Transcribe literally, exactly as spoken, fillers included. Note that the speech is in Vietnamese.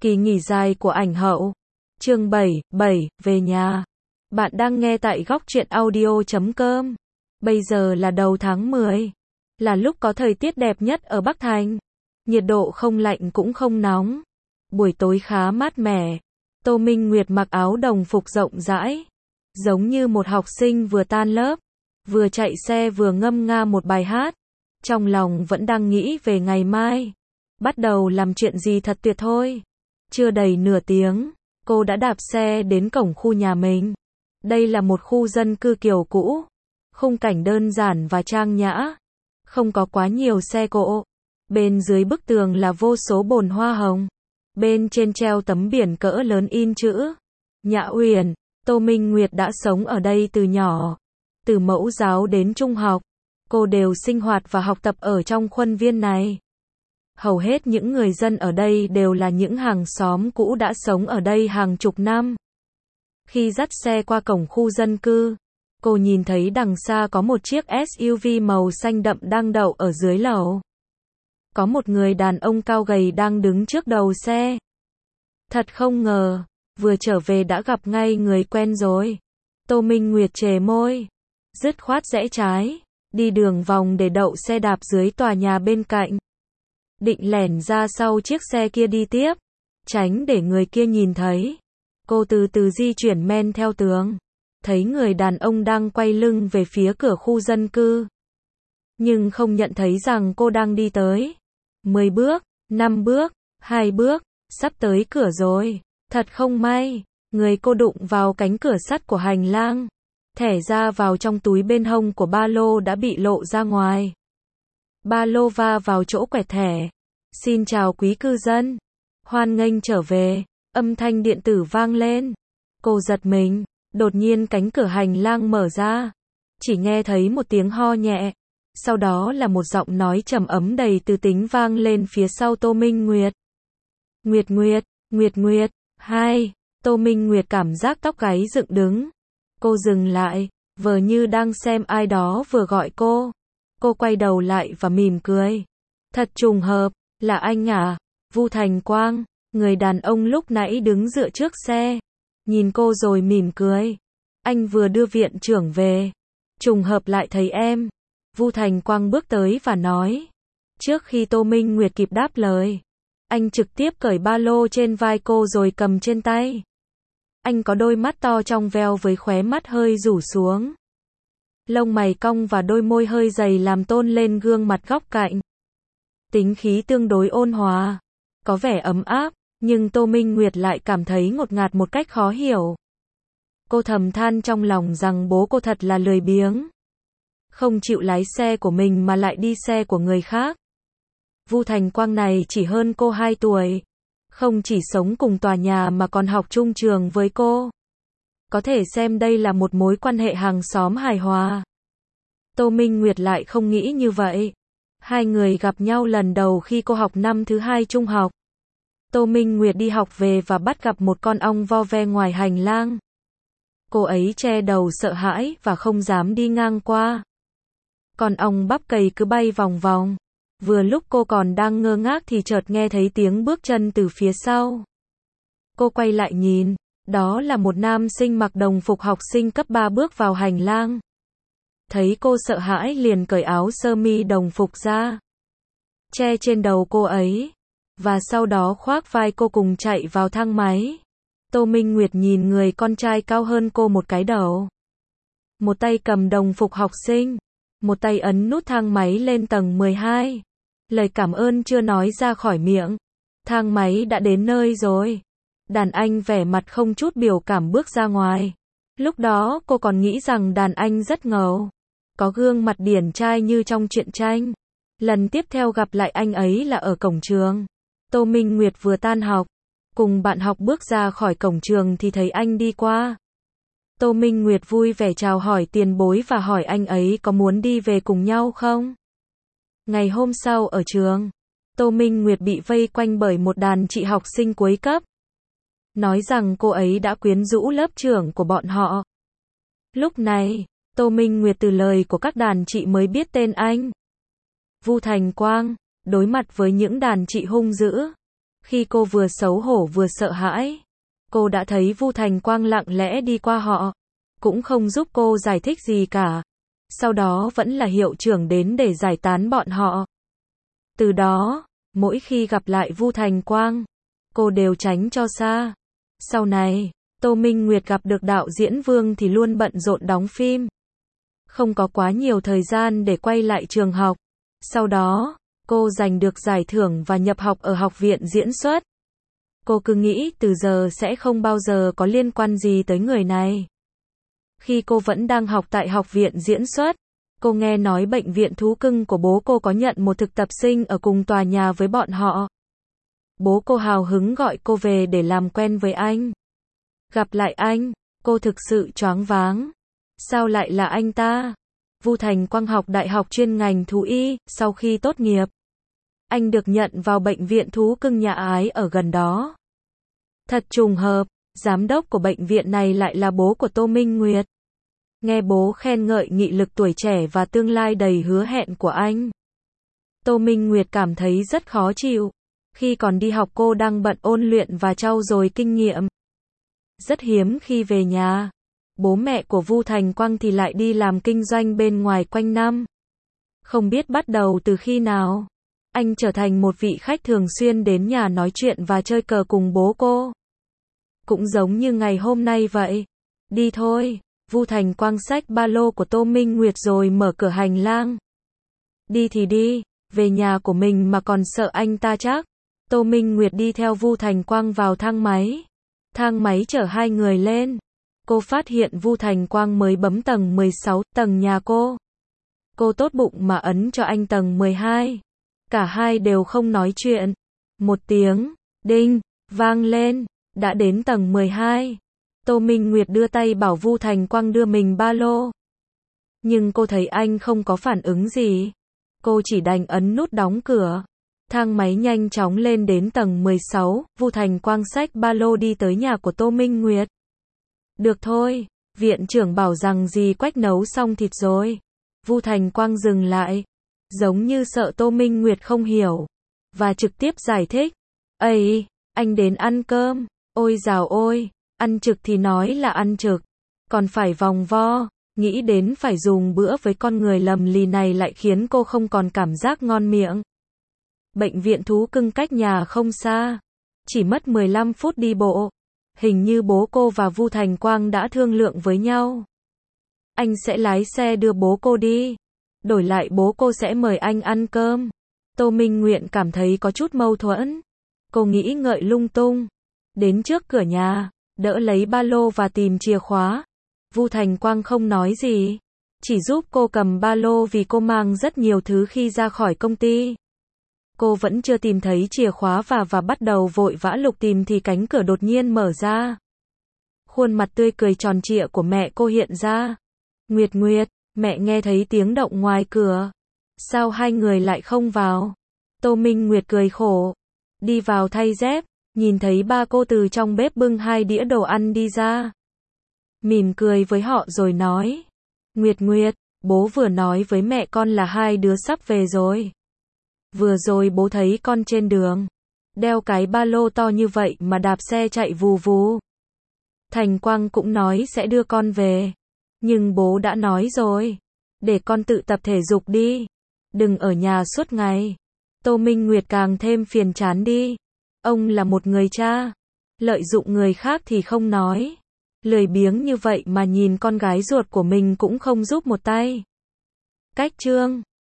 Kỳ nghỉ dài của ảnh hậu. Chương bảy, bảy, về nhà. Bạn đang nghe tại góc truyện audio chấm com. Bây giờ là đầu tháng mười. Là lúc có thời tiết đẹp nhất ở Bắc Thành. Nhiệt độ không lạnh cũng không nóng. Buổi tối khá mát mẻ. Tô Minh Nguyệt mặc áo đồng phục rộng rãi. Giống như một học sinh vừa tan lớp. Vừa chạy xe vừa ngâm nga một bài hát. Trong lòng vẫn đang nghĩ về ngày mai. Bắt đầu làm chuyện gì thật tuyệt thôi. Chưa đầy nửa tiếng, cô đã đạp xe đến cổng khu nhà mình. Đây là một khu dân cư kiểu cũ. Khung cảnh đơn giản và trang nhã. Không có quá nhiều xe cộ. Bên dưới bức tường là vô số bồn hoa hồng. Bên trên treo tấm biển cỡ lớn in chữ Nhã Uyển. Tô Minh Nguyệt đã sống ở đây từ nhỏ. Từ mẫu giáo đến trung học, cô đều sinh hoạt và học tập ở trong khuôn viên này. Hầu hết những người dân ở đây đều là những hàng xóm cũ đã sống ở đây hàng chục năm. Khi dắt xe qua cổng khu dân cư, cô nhìn thấy đằng xa có một chiếc ét u vê màu xanh đậm đang đậu ở dưới lầu. Có một người đàn ông cao gầy đang đứng trước đầu xe. Thật không ngờ, vừa trở về đã gặp ngay người quen rồi. Tô Minh Nguyệt chề môi, dứt khoát rẽ trái, đi đường vòng để đậu xe đạp dưới tòa nhà bên cạnh. Định lẻn ra sau chiếc xe kia đi tiếp, tránh để người kia nhìn thấy. Cô từ từ di chuyển men theo tường, thấy người đàn ông đang quay lưng về phía cửa khu dân cư. Nhưng không nhận thấy rằng cô đang đi tới. mười bước, năm bước, hai bước, sắp tới cửa rồi. Thật không may, người cô đụng vào cánh cửa sắt của hành lang. Thẻ ra vào trong túi bên hông của ba lô đã bị lộ ra ngoài. Ba lô va vào chỗ quẹt thẻ. Xin chào quý cư dân. Hoan nghênh trở về. Âm thanh điện tử vang lên. Cô giật mình. Đột nhiên cánh cửa hành lang mở ra. Chỉ nghe thấy một tiếng ho nhẹ. Sau đó là một giọng nói trầm ấm đầy từ tính vang lên phía sau Tô Minh Nguyệt. Nguyệt Nguyệt, Nguyệt Nguyệt, hai. Tô Minh Nguyệt cảm giác tóc gáy dựng đứng. Cô dừng lại, vờ như đang xem ai đó vừa gọi cô. Cô quay đầu lại và mỉm cười. Thật trùng hợp, là anh à? Vu Thành Quang, người đàn ông lúc nãy đứng dựa trước xe. Nhìn cô rồi mỉm cười. Anh vừa đưa viện trưởng về. Trùng hợp lại thấy em. Vu Thành Quang bước tới và nói. Trước khi Tô Minh Nguyệt kịp đáp lời, anh trực tiếp cởi ba lô trên vai cô rồi cầm trên tay. Anh có đôi mắt to trong veo với khóe mắt hơi rủ xuống. Lông mày cong và đôi môi hơi dày làm tôn lên gương mặt góc cạnh. Tính khí tương đối ôn hòa, có vẻ ấm áp, nhưng Tô Minh Nguyệt lại cảm thấy ngột ngạt một cách khó hiểu. Cô thầm than trong lòng rằng bố cô thật là lười biếng. Không chịu lái xe của mình mà lại đi xe của người khác. Vu Thành Quang này chỉ hơn cô hai tuổi. Không chỉ sống cùng tòa nhà mà còn học chung trường với cô. Có thể xem đây là một mối quan hệ hàng xóm hài hòa. Tô Minh Nguyệt lại không nghĩ như vậy. Hai người gặp nhau lần đầu khi cô học năm thứ hai trung học. Tô Minh Nguyệt đi học về và bắt gặp một con ong vo ve ngoài hành lang. Cô ấy che đầu sợ hãi và không dám đi ngang qua. Con ong bắp cày cứ bay vòng vòng. Vừa lúc cô còn đang ngơ ngác thì chợt nghe thấy tiếng bước chân từ phía sau. Cô quay lại nhìn, đó là một nam sinh mặc đồng phục học sinh cấp ba bước vào hành lang. Thấy cô sợ hãi liền cởi áo sơ mi đồng phục ra, che trên đầu cô ấy, và sau đó khoác vai cô cùng chạy vào thang máy. Tô Minh Nguyệt nhìn người con trai cao hơn cô một cái đầu. Một tay cầm đồng phục học sinh, một tay ấn nút thang máy lên tầng mười hai. Lời cảm ơn chưa nói ra khỏi miệng. Thang máy đã đến nơi rồi. Đàn anh vẻ mặt không chút biểu cảm bước ra ngoài. Lúc đó cô còn nghĩ rằng đàn anh rất ngầu. Có gương mặt điển trai như trong truyện tranh. Lần tiếp theo gặp lại anh ấy là ở cổng trường. Tô Minh Nguyệt vừa tan học. Cùng bạn học bước ra khỏi cổng trường thì thấy anh đi qua. Tô Minh Nguyệt vui vẻ chào hỏi tiền bối và hỏi anh ấy có muốn đi về cùng nhau không? Ngày hôm sau ở trường, Tô Minh Nguyệt bị vây quanh bởi một đàn chị học sinh cuối cấp. Nói rằng cô ấy đã quyến rũ lớp trưởng của bọn họ. Lúc này, Tô Minh Nguyệt từ lời của các đàn chị mới biết tên anh. Vu Thành Quang, đối mặt với những đàn chị hung dữ. Khi cô vừa xấu hổ vừa sợ hãi, cô đã thấy Vu Thành Quang lặng lẽ đi qua họ, cũng không giúp cô giải thích gì cả. Sau đó vẫn là hiệu trưởng đến để giải tán bọn họ. Từ đó, mỗi khi gặp lại Vu Thành Quang, cô đều tránh cho xa. Sau này, Tô Minh Nguyệt gặp được đạo diễn Vương thì luôn bận rộn đóng phim. Không có quá nhiều thời gian để quay lại trường học. Sau đó, cô giành được giải thưởng và nhập học ở học viện diễn xuất. Cô cứ nghĩ từ giờ sẽ không bao giờ có liên quan gì tới người này. Khi cô vẫn đang học tại học viện diễn xuất, cô nghe nói bệnh viện thú cưng của bố cô có nhận một thực tập sinh ở cùng tòa nhà với bọn họ. Bố cô hào hứng gọi cô về để làm quen với anh. Gặp lại anh, cô thực sự choáng váng. Sao lại là anh ta? Vu Thành Quang học đại học chuyên ngành thú y, sau khi tốt nghiệp, anh được nhận vào bệnh viện thú cưng Nhà Ái ở gần đó. Thật trùng hợp, giám đốc của bệnh viện này lại là bố của Tô Minh Nguyệt. Nghe bố khen ngợi nghị lực tuổi trẻ và tương lai đầy hứa hẹn của anh, Tô Minh Nguyệt cảm thấy rất khó chịu. Khi còn đi học cô đang bận ôn luyện và trau dồi kinh nghiệm. Rất hiếm khi về nhà. Bố mẹ của Vu Thành Quang thì lại đi làm kinh doanh bên ngoài quanh năm. Không biết bắt đầu từ khi nào, anh trở thành một vị khách thường xuyên đến nhà nói chuyện và chơi cờ cùng bố cô. Cũng giống như ngày hôm nay vậy. Đi thôi, Vu Thành Quang xách ba lô của Tô Minh Nguyệt rồi mở cửa hành lang. Đi thì đi, về nhà của mình mà còn sợ anh ta chắc. Tô Minh Nguyệt đi theo Vu Thành Quang vào thang máy. Thang máy chở hai người lên. Cô phát hiện Vu Thành Quang mới bấm tầng mười sáu, tầng nhà cô. Cô tốt bụng mà ấn cho anh tầng mười hai. Cả hai đều không nói chuyện. Một tiếng, đinh, vang lên, đã đến tầng mười hai. Tô Minh Nguyệt đưa tay bảo Vu Thành Quang đưa mình ba lô. Nhưng cô thấy anh không có phản ứng gì. Cô chỉ đành ấn nút đóng cửa. Thang máy nhanh chóng lên đến tầng mười sáu, Vu Thành Quang xách ba lô đi tới nhà của Tô Minh Nguyệt. Được thôi, viện trưởng bảo rằng dì Quách nấu xong thịt rồi. Vu Thành Quang dừng lại, giống như sợ Tô Minh Nguyệt không hiểu, và trực tiếp giải thích. Ây, anh đến ăn cơm, ôi dào ôi, ăn trực thì nói là ăn trực, còn phải vòng vo, nghĩ đến phải dùng bữa với con người lầm lì này lại khiến cô không còn cảm giác ngon miệng. Bệnh viện thú cưng cách nhà không xa, chỉ mất mười lăm phút đi bộ. Hình như bố cô và Vu Thành Quang đã thương lượng với nhau. Anh sẽ lái xe đưa bố cô đi. Đổi lại bố cô sẽ mời anh ăn cơm. Tô Minh Nguyện cảm thấy có chút mâu thuẫn. Cô nghĩ ngợi lung tung. Đến trước cửa nhà, đỡ lấy ba lô và tìm chìa khóa. Vu Thành Quang không nói gì, chỉ giúp cô cầm ba lô vì cô mang rất nhiều thứ khi ra khỏi công ty. Cô vẫn chưa tìm thấy chìa khóa và và bắt đầu vội vã lục tìm thì cánh cửa đột nhiên mở ra. Khuôn mặt tươi cười tròn trịa của mẹ cô hiện ra. Nguyệt Nguyệt, mẹ nghe thấy tiếng động ngoài cửa. Sao hai người lại không vào? Tô Minh Nguyệt cười khổ. Đi vào thay dép, nhìn thấy ba cô từ trong bếp bưng hai đĩa đồ ăn đi ra. Mỉm cười với họ rồi nói. Nguyệt Nguyệt, bố vừa nói với mẹ con là hai đứa sắp về rồi. Vừa rồi bố thấy con trên đường, đeo cái ba lô to như vậy mà đạp xe chạy vù vù. Thành Quang cũng nói sẽ đưa con về, nhưng bố đã nói rồi, để con tự tập thể dục đi, đừng ở nhà suốt ngày. Tô Minh Nguyệt càng thêm phiền chán đi. Ông là một người cha, lợi dụng người khác thì không nói, lười biếng như vậy mà nhìn con gái ruột của mình cũng không giúp một tay. Cách chương